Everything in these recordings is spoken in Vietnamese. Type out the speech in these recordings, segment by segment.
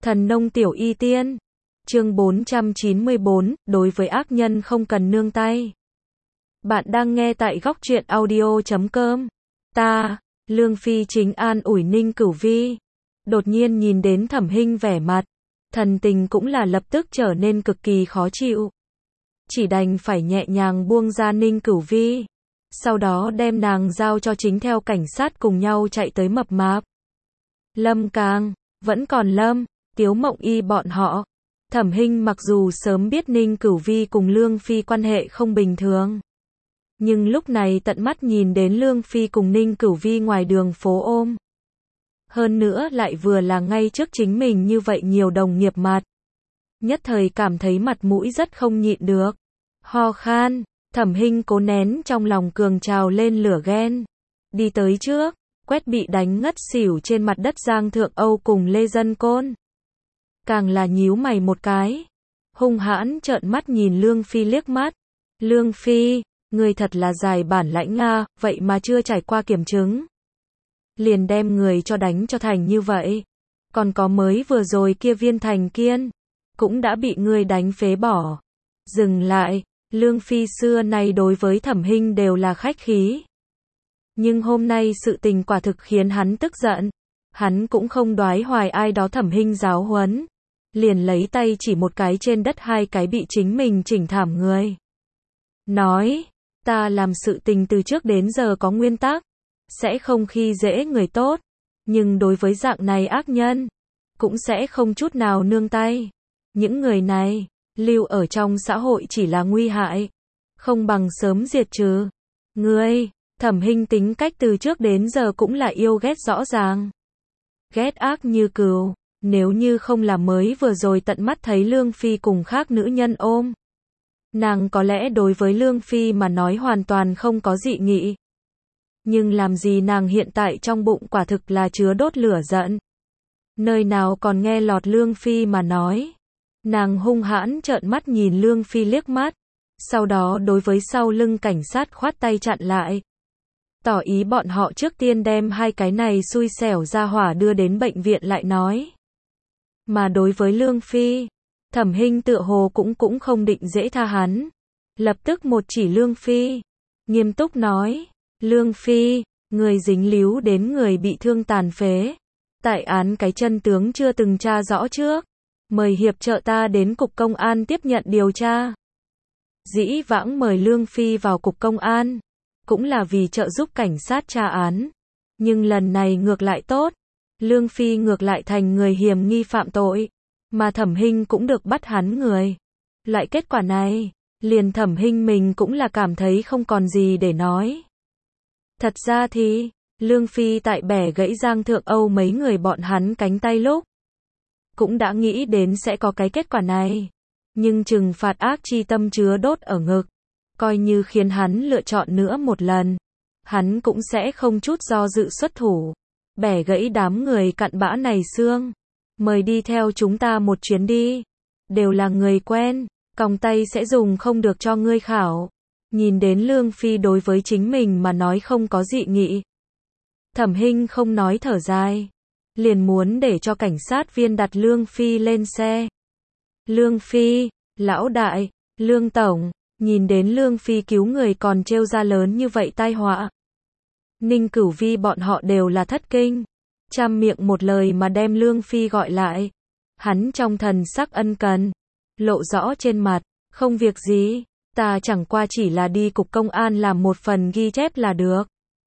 Thần nông tiểu y tiên. Chương 494, đối với ác nhân không cần nương tay. Bạn đang nghe tại góc truyện audio.com. Ta, Lương Phi chính an ủi Ninh Cửu Vi. Đột nhiên nhìn đến Thẩm Hinh vẻ mặt, thần tình cũng là lập tức trở nên cực kỳ khó chịu. Chỉ đành phải nhẹ nhàng buông ra Ninh Cửu Vi. Sau đó đem nàng giao cho chính theo cảnh sát cùng nhau chạy tới mập mạp. Lâm Càng, vẫn còn Lâm, Tiếu Mộng Y bọn họ. Thẩm Hinh mặc dù sớm biết Ninh Cửu Vi cùng Lương Phi quan hệ không bình thường. Nhưng lúc này tận mắt nhìn đến Lương Phi cùng Ninh Cửu Vi ngoài đường phố ôm. Hơn nữa lại vừa là ngay trước chính mình như vậy nhiều đồng nghiệp mặt. Nhất thời cảm thấy mặt mũi rất không nhịn được. Ho khan, Thẩm Hinh cố nén trong lòng cường trào lên lửa ghen. Đi tới trước, quét bị đánh ngất xỉu trên mặt đất Giang Thượng Âu cùng Lê Dân Côn. Càng là nhíu mày một cái. Hung hãn trợn mắt nhìn Lương Phi liếc mắt. Lương Phi, người thật là dài bản lãnh Nga, vậy mà chưa trải qua kiểm chứng. Liền đem người cho đánh cho thành như vậy. Còn có mới vừa rồi kia Viên Thành Kiên, cũng đã bị người đánh phế bỏ. Dừng lại, Lương Phi xưa nay đối với Thẩm Hinh đều là khách khí. Nhưng hôm nay sự tình quả thực khiến hắn tức giận. Hắn cũng không đoái hoài ai đó Thẩm Hinh giáo huấn. Liền lấy tay chỉ một cái trên đất hai cái bị chính mình chỉnh thảm người. Nói, ta làm sự tình từ trước đến giờ có nguyên tắc. Sẽ không khi dễ người tốt. Nhưng đối với dạng này ác nhân, cũng sẽ không chút nào nương tay. Những người này, lưu ở trong xã hội chỉ là nguy hại. Không bằng sớm diệt trừ. Ngươi, Thẩm Hinh tính cách từ trước đến giờ cũng là yêu ghét rõ ràng. Ghét ác như cừu. Nếu như không là mới vừa rồi tận mắt thấy Lương Phi cùng khác nữ nhân ôm. Nàng có lẽ đối với Lương Phi mà nói hoàn toàn không có dị nghị. Nhưng làm gì nàng hiện tại trong bụng quả thực là chứa đốt lửa giận. Nơi nào còn nghe lọt Lương Phi mà nói. Nàng hung hãn trợn mắt nhìn Lương Phi liếc mắt. Sau đó đối với sau lưng cảnh sát khoát tay chặn lại. Tỏ ý bọn họ trước tiên đem hai cái này xui xẻo ra hỏa đưa đến bệnh viện lại nói. Mà đối với Lương Phi, Thẩm Hinh tựa hồ cũng không định dễ tha hắn. Lập tức một chỉ Lương Phi, nghiêm túc nói, Lương Phi, người dính líu đến người bị thương tàn phế. Tại án cái chân tướng chưa từng tra rõ trước. Mời hiệp trợ ta đến cục công an tiếp nhận điều tra. Dĩ vãng mời Lương Phi vào cục công an, cũng là vì trợ giúp cảnh sát tra án. Nhưng lần này ngược lại tốt. Lương Phi ngược lại thành người hiểm nghi phạm tội, mà Thẩm Hinh cũng được bắt hắn người. Lại kết quả này, liền Thẩm Hinh mình cũng là cảm thấy không còn gì để nói. Thật ra thì, Lương Phi tại bẻ gãy Giang Thượng Âu mấy người bọn hắn cánh tay lúc, cũng đã nghĩ đến sẽ có cái kết quả này. Nhưng trừng phạt ác chi tâm chứa đốt ở ngực, coi như khiến hắn lựa chọn nữa một lần, hắn cũng sẽ không chút do dự xuất thủ. Bẻ gãy đám người cặn bã này xương. Mời đi theo chúng ta một chuyến đi. Đều là người quen, còng tay sẽ dùng không được cho ngươi khảo. Nhìn đến Lương Phi đối với chính mình mà nói không có dị nghị. Thẩm Hinh không nói thở dài. Liền muốn để cho cảnh sát viên đặt Lương Phi lên xe. Lương Phi, lão đại, Lương Tổng, nhìn đến Lương Phi cứu người còn trêu ra lớn như vậy tai họa. Ninh Cửu Vi bọn họ đều là thất kinh. Trăm miệng một lời mà đem Lương Phi gọi lại. Hắn trong thần sắc ân cần. Lộ rõ trên mặt. Không việc gì. Ta chẳng qua chỉ là đi cục công an làm một phần ghi chép là được.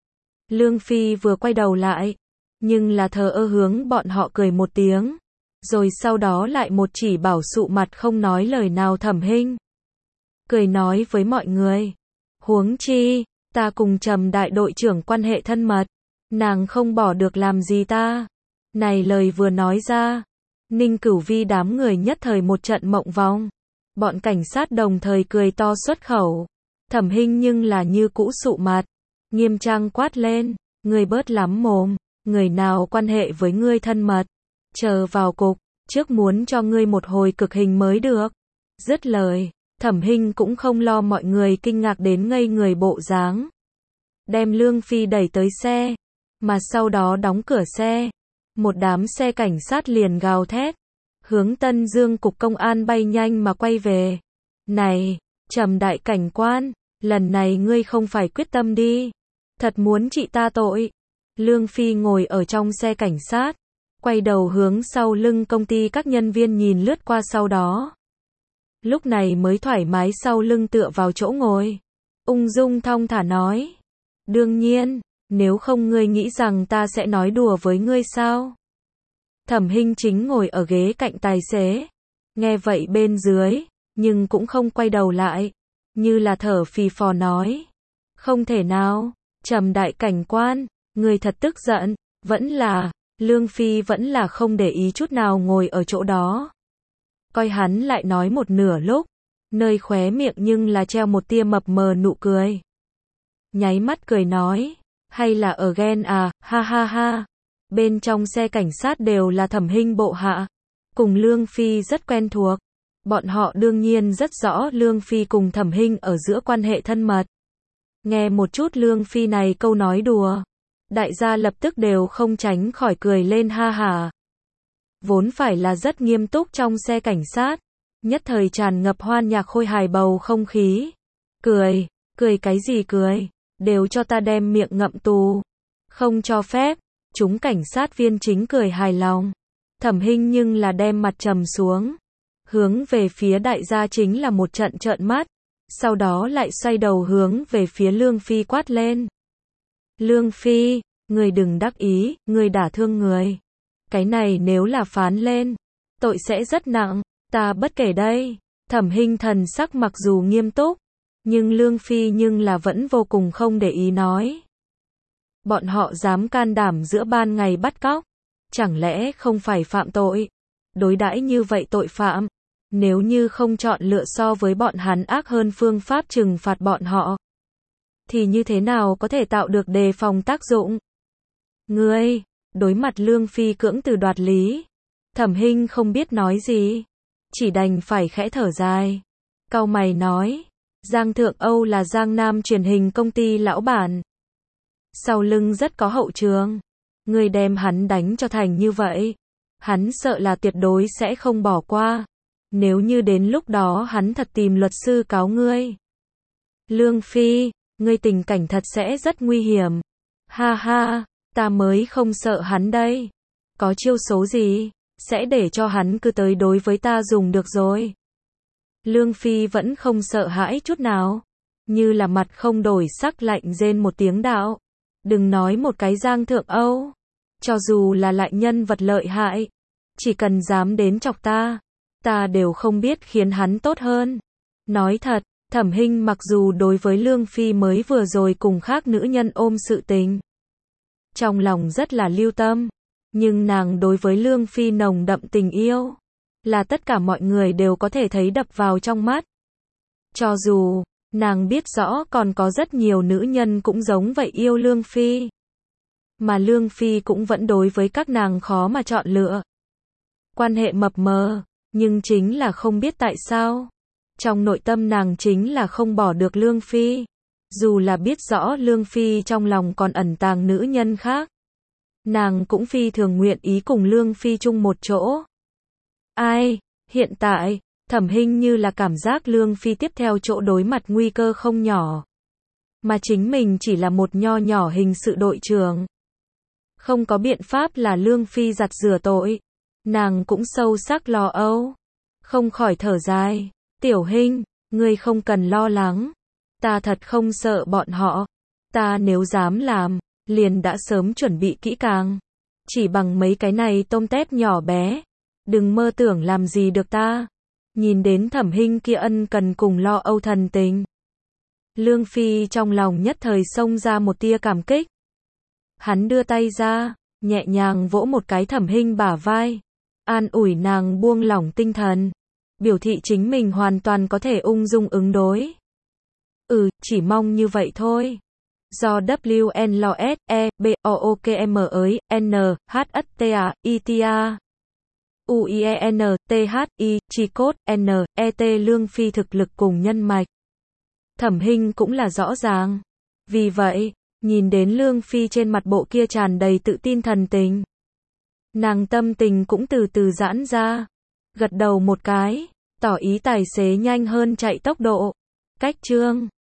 Lương Phi vừa quay đầu lại. Nhưng là thờ ơ hướng bọn họ cười một tiếng. Rồi sau đó lại một chỉ bảo sụ mặt không nói lời nào Thẩm Hinh. Cười nói với mọi người. Huống chi. Ta cùng Trầm đại đội trưởng quan hệ thân mật. Nàng không bỏ được làm gì ta. Này lời vừa nói ra. Ninh Cửu Vi đám người nhất thời một trận mộng vong. Bọn cảnh sát đồng thời cười to xuất khẩu. Thẩm Hinh nhưng là như cũ sụ mặt. Nghiêm trang quát lên. Ngươi bớt lắm mồm. Người nào quan hệ với ngươi thân mật. Chờ vào cục. Trước muốn cho ngươi một hồi cực hình mới được. Dứt lời. Thẩm Hinh cũng không lo mọi người kinh ngạc đến ngây người bộ dáng. Đem Lương Phi đẩy tới xe. Mà sau đó đóng cửa xe. Một đám xe cảnh sát liền gào thét. hướng Tân Dương cục công an bay nhanh mà quay về. Này, Trầm đại cảnh quan, lần này ngươi không phải quyết tâm đi, thật muốn trị ta tội. Lương Phi ngồi ở trong xe cảnh sát, quay đầu hướng sau lưng công ty các nhân viên nhìn lướt qua, sau đó lúc này mới thoải mái sau lưng tựa vào chỗ ngồi, ung dung thong thả nói, đương nhiên, nếu không ngươi nghĩ rằng ta sẽ nói đùa với ngươi sao? Thẩm Hinh chính ngồi ở ghế cạnh tài xế, nghe vậy bên dưới, nhưng cũng không quay đầu lại, như là thở phì phò nói, không thể nào, Trầm đại cảnh quan, ngươi thật tức giận, vẫn là, Lương Phi vẫn là không để ý chút nào ngồi ở chỗ đó. Coi hắn lại nói một nửa lúc, nơi khóe miệng nhưng là treo một tia mập mờ nụ cười. Nháy mắt cười nói, hay là ở ghen à, ha ha ha. Bên trong xe cảnh sát đều là Thẩm Hinh bộ hạ, cùng Lương Phi rất quen thuộc. Bọn họ đương nhiên rất rõ Lương Phi cùng Thẩm Hinh ở giữa quan hệ thân mật. Nghe một chút Lương Phi này câu nói đùa, đại gia lập tức đều không tránh khỏi cười lên ha hả. Vốn phải là rất nghiêm túc trong xe cảnh sát, nhất thời tràn ngập hoan nhạc khôi hài bầu không khí. Cười, cười cái gì cười, đều cho ta đem miệng ngậm tù. Không cho phép, chúng cảnh sát viên chính cười hài lòng. Thẩm Hinh nhưng là đem mặt trầm xuống, hướng về phía đại gia chính là một trận trợn mắt, sau đó lại xoay đầu hướng về phía Lương Phi quát lên. Lương Phi, người đừng đắc ý, người đả thương người. Cái này nếu là phán lên, tội sẽ rất nặng, ta bất kể đây. Thẩm Hinh thần sắc mặc dù nghiêm túc, nhưng Lương Phi nhưng là vẫn vô cùng không để ý nói. Bọn họ dám can đảm giữa ban ngày bắt cóc, chẳng lẽ không phải phạm tội? Đối đãi như vậy tội phạm, nếu như không chọn lựa so với bọn hắn ác hơn phương pháp trừng phạt bọn họ, thì như thế nào có thể tạo được đề phòng tác dụng? Ngươi, đối mặt Lương Phi cưỡng từ đoạt lý, Thẩm Hinh không biết nói gì, chỉ đành phải khẽ thở dài. Cau mày nói, Giang Thượng Âu là Giang Nam truyền hình công ty lão bản, sau lưng rất có hậu trường, ngươi đem hắn đánh cho thành như vậy, hắn sợ là tuyệt đối sẽ không bỏ qua. Nếu như đến lúc đó hắn thật tìm luật sư cáo ngươi, Lương Phi, ngươi tình cảnh thật sẽ rất nguy hiểm. Ha ha, ta mới không sợ hắn đây. Có chiêu số gì, sẽ để cho hắn cứ tới đối với ta dùng được rồi. Lương Phi vẫn không sợ hãi chút nào, như là mặt không đổi sắc lạnh rên một tiếng đạo. Đừng nói một cái Giang Thượng Âu, cho dù là lại nhân vật lợi hại, chỉ cần dám đến chọc ta, ta đều không biết khiến hắn tốt hơn. Nói thật, Thẩm Hinh mặc dù đối với Lương Phi mới vừa rồi cùng khác nữ nhân ôm sự tình, trong lòng rất là lưu tâm, nhưng nàng đối với Lương Phi nồng đậm tình yêu, là tất cả mọi người đều có thể thấy đập vào trong mắt. Cho dù, nàng biết rõ còn có rất nhiều nữ nhân cũng giống vậy yêu Lương Phi, mà Lương Phi cũng vẫn đối với các nàng khó mà chọn lựa. Quan hệ mập mờ, nhưng chính là không biết tại sao, trong nội tâm nàng chính là không bỏ được Lương Phi. Dù là biết rõ Lương Phi trong lòng còn ẩn tàng nữ nhân khác, nàng cũng phi thường nguyện ý cùng Lương Phi chung một chỗ. Ai, hiện tại, Thẩm Hinh như là cảm giác Lương Phi tiếp theo chỗ đối mặt nguy cơ không nhỏ, mà chính mình chỉ là một nho nhỏ hình sự đội trưởng. Không có biện pháp là Lương Phi giặt rửa tội, nàng cũng sâu sắc lo âu, không khỏi thở dài. Tiểu Hinh, ngươi không cần lo lắng, ta thật không sợ bọn họ, ta nếu dám làm, liền đã sớm chuẩn bị kỹ càng, chỉ bằng mấy cái này tôm tép nhỏ bé, đừng mơ tưởng làm gì được ta. Nhìn đến Thẩm Hinh kia ân cần cùng lo âu thần tình, Lương Phi trong lòng nhất thời xông ra một tia cảm kích. Hắn đưa tay ra, nhẹ nhàng vỗ một cái Thẩm Hinh bả vai, an ủi nàng buông lỏng tinh thần, biểu thị chính mình hoàn toàn có thể ung dung ứng đối. Chỉ mong như vậy thôi. Do WN lo S E B O O K M ấy N H S T A I T A U I E N T H I chi cốt N E T Lương Phi thực lực cùng nhân mạch, Thẩm Hinh cũng là rõ ràng. Vì vậy, nhìn đến Lương Phi trên mặt bộ kia tràn đầy tự tin thần tình, nàng tâm tình cũng từ từ giãn ra. gật đầu một cái, tỏ ý tài xế nhanh hơn chạy tốc độ. Cách chương